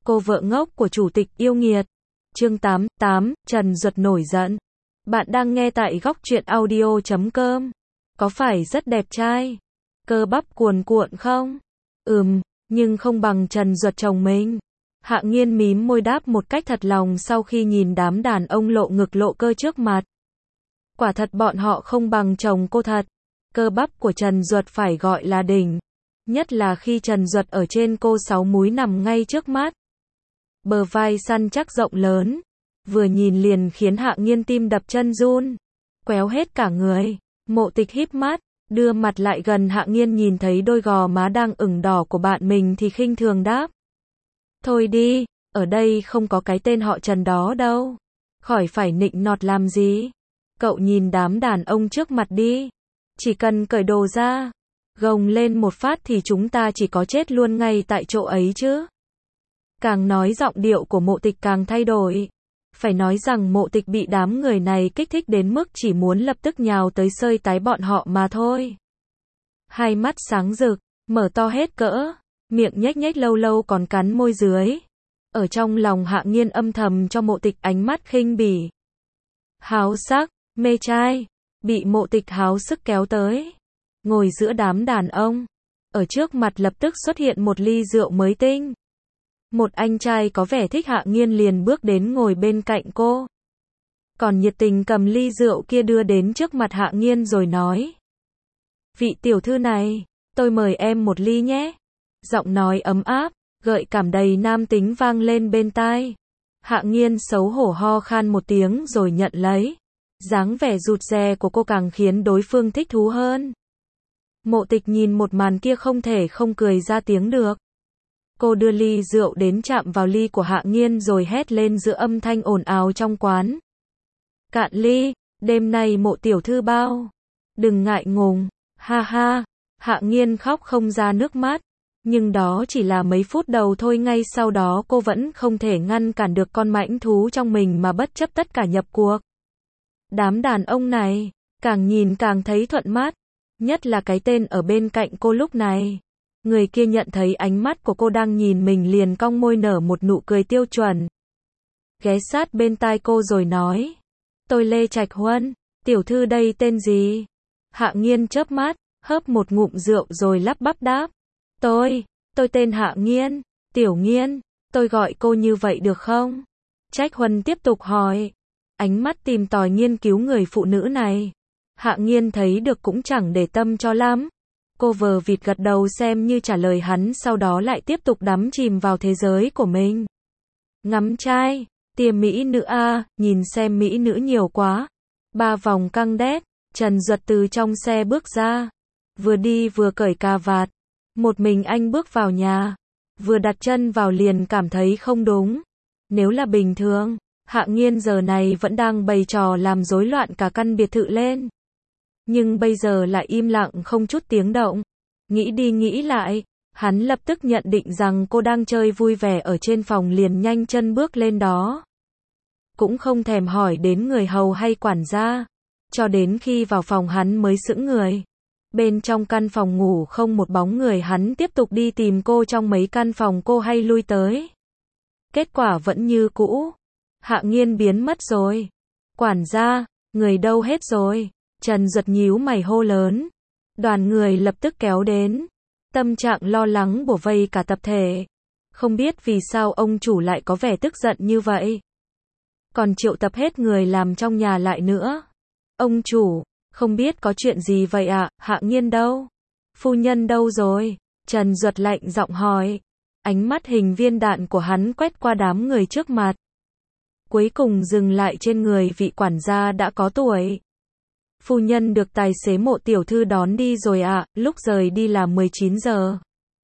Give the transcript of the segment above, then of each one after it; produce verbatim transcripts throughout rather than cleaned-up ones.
Cô vợ ngốc của chủ tịch yêu nghiệt. Chương tám, tám, Trần Duật nổi giận. Bạn đang nghe tại góc truyện audio chấm com. Có phải rất đẹp trai? Cơ bắp cuồn cuộn không? Ừm, nhưng không bằng Trần Duật chồng mình. Hạ Nghiên mím môi đáp một cách thật lòng sau khi nhìn đám đàn ông lộ ngực lộ cơ trước mặt. Quả thật bọn họ không bằng chồng cô thật. Cơ bắp của Trần Duật phải gọi là đỉnh. Nhất là khi Trần Duật ở trên cô sáu múi nằm ngay trước mắt. Bờ vai săn chắc rộng lớn. Vừa nhìn liền khiến Hạ Nghiên tim đập chân run. Quéo hết cả người. Mộ Tịch híp mắt, đưa mặt lại gần Hạ Nghiên nhìn thấy đôi gò má đang ửng đỏ của bạn mình thì khinh thường đáp. Thôi đi, ở đây không có cái tên họ Trần đó đâu. Khỏi phải nịnh nọt làm gì. Cậu nhìn đám đàn ông trước mặt đi. Chỉ cần cởi đồ ra, gồng lên một phát thì chúng ta chỉ có chết luôn ngay tại chỗ ấy chứ. Càng nói giọng điệu của Mộ Tịch càng thay đổi. Phải nói rằng Mộ Tịch bị đám người này kích thích đến mức chỉ muốn lập tức nhào tới xơi tái bọn họ mà thôi. Hai mắt sáng rực, mở to hết cỡ, miệng nhếch nhếch lâu lâu còn cắn môi dưới. Ở trong lòng Hạ Nghiên âm thầm cho Mộ Tịch ánh mắt khinh bỉ. Háo sắc, mê trai, bị Mộ Tịch háo sức kéo tới. Ngồi giữa đám đàn ông. Ở trước mặt lập tức xuất hiện một ly rượu mới tinh. Một anh trai có vẻ thích Hạ Nghiên liền bước đến ngồi bên cạnh cô. Còn nhiệt tình cầm ly rượu kia đưa đến trước mặt Hạ Nghiên rồi nói. Vị tiểu thư này, tôi mời em một ly nhé. Giọng nói ấm áp, gợi cảm đầy nam tính vang lên bên tai. Hạ Nghiên xấu hổ ho khan một tiếng rồi nhận lấy. Dáng vẻ rụt rè của cô càng khiến đối phương thích thú hơn. Mộ Tịch nhìn một màn kia không thể không cười ra tiếng được. Cô đưa ly rượu đến chạm vào ly của Hạ Nghiên rồi hét lên giữa âm thanh ồn ào trong quán. Cạn ly, đêm nay Mộ tiểu thư bao. Đừng ngại ngùng, ha ha. Hạ Nghiên khóc không ra nước mắt. Nhưng đó chỉ là mấy phút đầu thôi, ngay sau đó cô vẫn không thể ngăn cản được con mãnh thú trong mình mà bất chấp tất cả nhập cuộc. Đám đàn ông này, càng nhìn càng thấy thuận mắt. Nhất là cái tên ở bên cạnh cô lúc này. Người kia nhận thấy ánh mắt của cô đang nhìn mình liền cong môi nở một nụ cười tiêu chuẩn. Ghé sát bên tai cô rồi nói. Tôi Lê Trạch Huân, tiểu thư đây tên gì? Hạ Nghiên chớp mắt, hớp một ngụm rượu rồi lắp bắp đáp. Tôi, tôi tên Hạ Nghiên, Tiểu Nghiên, tôi gọi cô như vậy được không? Trạch Huân tiếp tục hỏi. Ánh mắt tìm tòi nghiên cứu người phụ nữ này. Hạ Nghiên thấy được cũng chẳng để tâm cho lắm. Cô vờ vịt gật đầu xem như trả lời hắn, sau đó lại tiếp tục đắm chìm vào thế giới của mình. Ngắm trai, tia mỹ nữ a, nhìn xem mỹ nữ nhiều quá. Ba vòng căng đét, Trần Duật từ trong xe bước ra. Vừa đi vừa cởi cà vạt. Một mình anh bước vào nhà. Vừa đặt chân vào liền cảm thấy không đúng. Nếu là bình thường, Hạ Nghiên giờ này vẫn đang bày trò làm rối loạn cả căn biệt thự lên. Nhưng bây giờ lại im lặng không chút tiếng động. Nghĩ đi nghĩ lại, hắn lập tức nhận định rằng cô đang chơi vui vẻ ở trên phòng liền nhanh chân bước lên đó. Cũng không thèm hỏi đến người hầu hay quản gia. Cho đến khi vào phòng hắn mới sững người. Bên trong căn phòng ngủ không một bóng người, hắn tiếp tục đi tìm cô trong mấy căn phòng cô hay lui tới. Kết quả vẫn như cũ. Hạ Nghiên biến mất rồi. Quản gia, người đâu hết rồi? Trần Duật nhíu mày hô lớn. Đoàn người lập tức kéo đến. Tâm trạng lo lắng bủa vây cả tập thể. Không biết vì sao ông chủ lại có vẻ tức giận như vậy. Còn triệu tập hết người làm trong nhà lại nữa. Ông chủ, không biết có chuyện gì vậy ạ? À? Hạ Nghiên đâu? Phu nhân đâu rồi? Trần Duật lạnh giọng hỏi. Ánh mắt hình viên đạn của hắn quét qua đám người trước mặt. Cuối cùng dừng lại trên người vị quản gia đã có tuổi. Phu nhân được tài xế Mộ tiểu thư đón đi rồi ạ, à, lúc rời đi là mười chín giờ.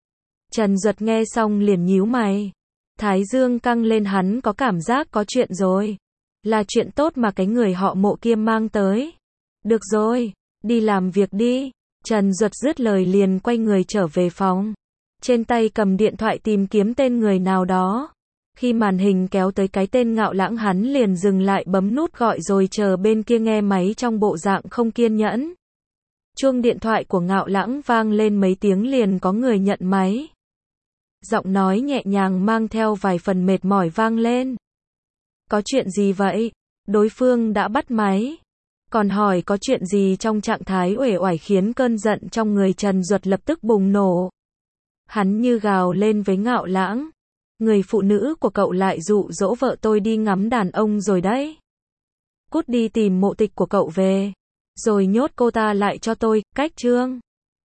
Trần Duật nghe xong liền nhíu mày. Thái dương căng lên, hắn có cảm giác có chuyện rồi. Là chuyện tốt mà cái người họ Mộ kia mang tới. Được rồi, đi làm việc đi. Trần Duật dứt lời liền quay người trở về phòng. Trên tay cầm điện thoại tìm kiếm tên người nào đó. Khi màn hình kéo tới cái tên Ngạo Lãng, hắn liền dừng lại bấm nút gọi rồi chờ bên kia nghe máy trong bộ dạng không kiên nhẫn. Chuông điện thoại của Ngạo Lãng vang lên mấy tiếng liền có người nhận máy. Giọng nói nhẹ nhàng mang theo vài phần mệt mỏi vang lên. Có chuyện gì vậy? Đối phương đã bắt máy. Còn hỏi có chuyện gì trong trạng thái uể oải khiến cơn giận trong người Trần Duật lập tức bùng nổ. Hắn như gào lên với Ngạo Lãng. Người phụ nữ của cậu lại dụ dỗ vợ tôi đi ngắm đàn ông rồi đấy. Cút đi tìm mộ tịch của cậu về. Rồi nhốt cô ta lại cho tôi, cách chương.